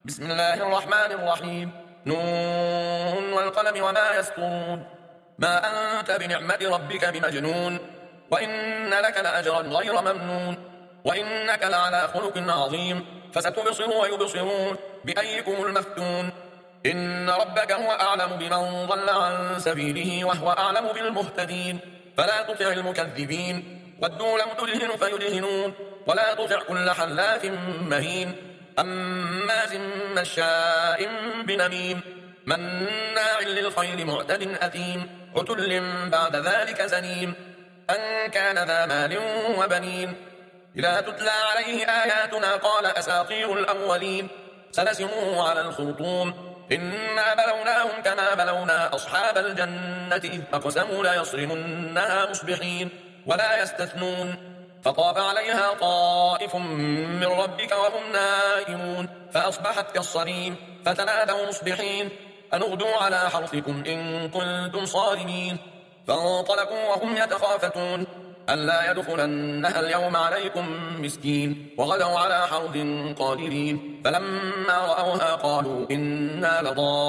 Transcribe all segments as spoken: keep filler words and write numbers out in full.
بسم الله الرحمن الرحيم. نون والقلم وما يسطرون. ما أنت بنعمة ربك بمجنون، وإن لك لأجرا غير ممنون، وإنك لعلى خلق عظيم. فستبصر ويبصرون بأيكم المفتون. إن ربك هو أعلم بمن ضل عن سبيله وهو أعلم بالمهتدين. فلا تطع المكذبين، ودوا لو تدهن فيدهنون. ولا تطع كل حلاف مهين، هماز مشاء بنميم، مناع للخير معتد أثيم، عتل بعد ذلك زنيم، أن كان ذا مال وبنين. إذا تتلى عليه آياتنا قال أساطير الأولين. سنسمه على الخرطوم. إنا بلوناهم كما بلونا أصحاب الجنة إذ أقسموا ليصرمنها مصبحين ولا يستثنون. فطاف عليها طائف من ربك وهم نائمون، فأصبحت كالصريم. فتنادوا مصبحين أن اغدوا على حرثكم إن كنتم صارمين. فانطلقوا وهم يتخافتون ألا يدخلنها اليوم عليكم مسكين، وغدوا على حرد قادرين. فلما رأوها قالوا إنا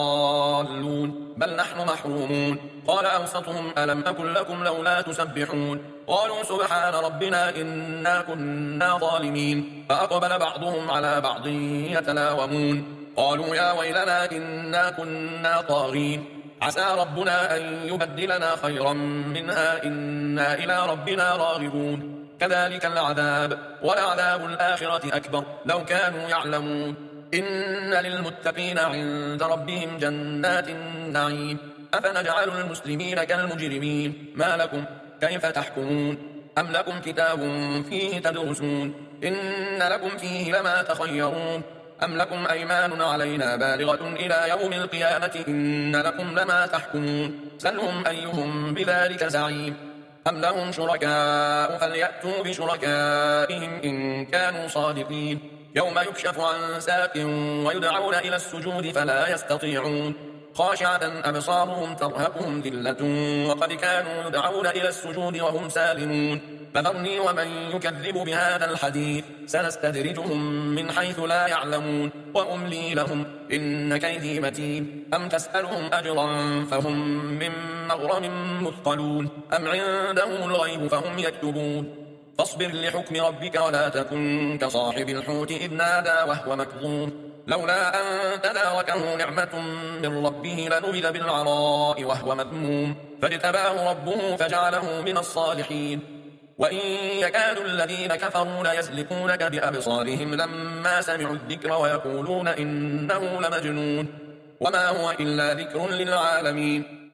لضالون بل نحن محرومون. قال أوسطهم ألم أكن لكم لولا تسبحون. قالوا سبحان ربنا إنا كنا ظالمين. فأقبل بعضهم على بعض يتلاومون قالوا يا ويلنا إنا كنا طاغين. عسى ربنا أن يبدلنا خيرا منها إنا إلى ربنا راغبون. كذلك العذاب ولعذاب الآخرة أكبر لو كانوا يعلمون. إن للمتقين عند ربهم جنات النعيم. أفنجعل المسلمين كالمجرمين ما لكم كيف تحكمون. أم لكم كتاب فيه تدرسون إن لكم فيه لما تخيرون. أم لكم أيمان علينا بالغة إلى يوم القيامة إن لكم لما تحكمون. سلهم أيهم بذلك زعيم. أم لهم شركاء فليأتوا بشركائهم إن كانوا صادقين. يوم يكشف عن ساق ويدعون إلى السجود فلا يستطيعون. خاشعة أبصارهم ترهقهم ذلة وقد كانوا يدعون إلى السجود وهم سالمون. فذرني ومن يكذب بهذا الحديث سنستدرجهم من حيث لا يعلمون وأملي لهم إن كيدي متين. أم تسألهم أجرا فهم من مغرم مثقلون أم عندهم الغيب فهم يكتبون. فاصبر لحكم ربك ولا تكن كصاحب الحوت إذ نادى وهو مكظوم لولا أن تداركه نعمة من ربه لنبذ بالعراء وهو مذموم. فاجتباه ربه فجعله من الصالحين. وإن يكاد الذين كفروا ليزلقونك بأبصارهم لما سمعوا الذكر ويقولون إنه لمجنون وما هو إلا ذكر للعالمين.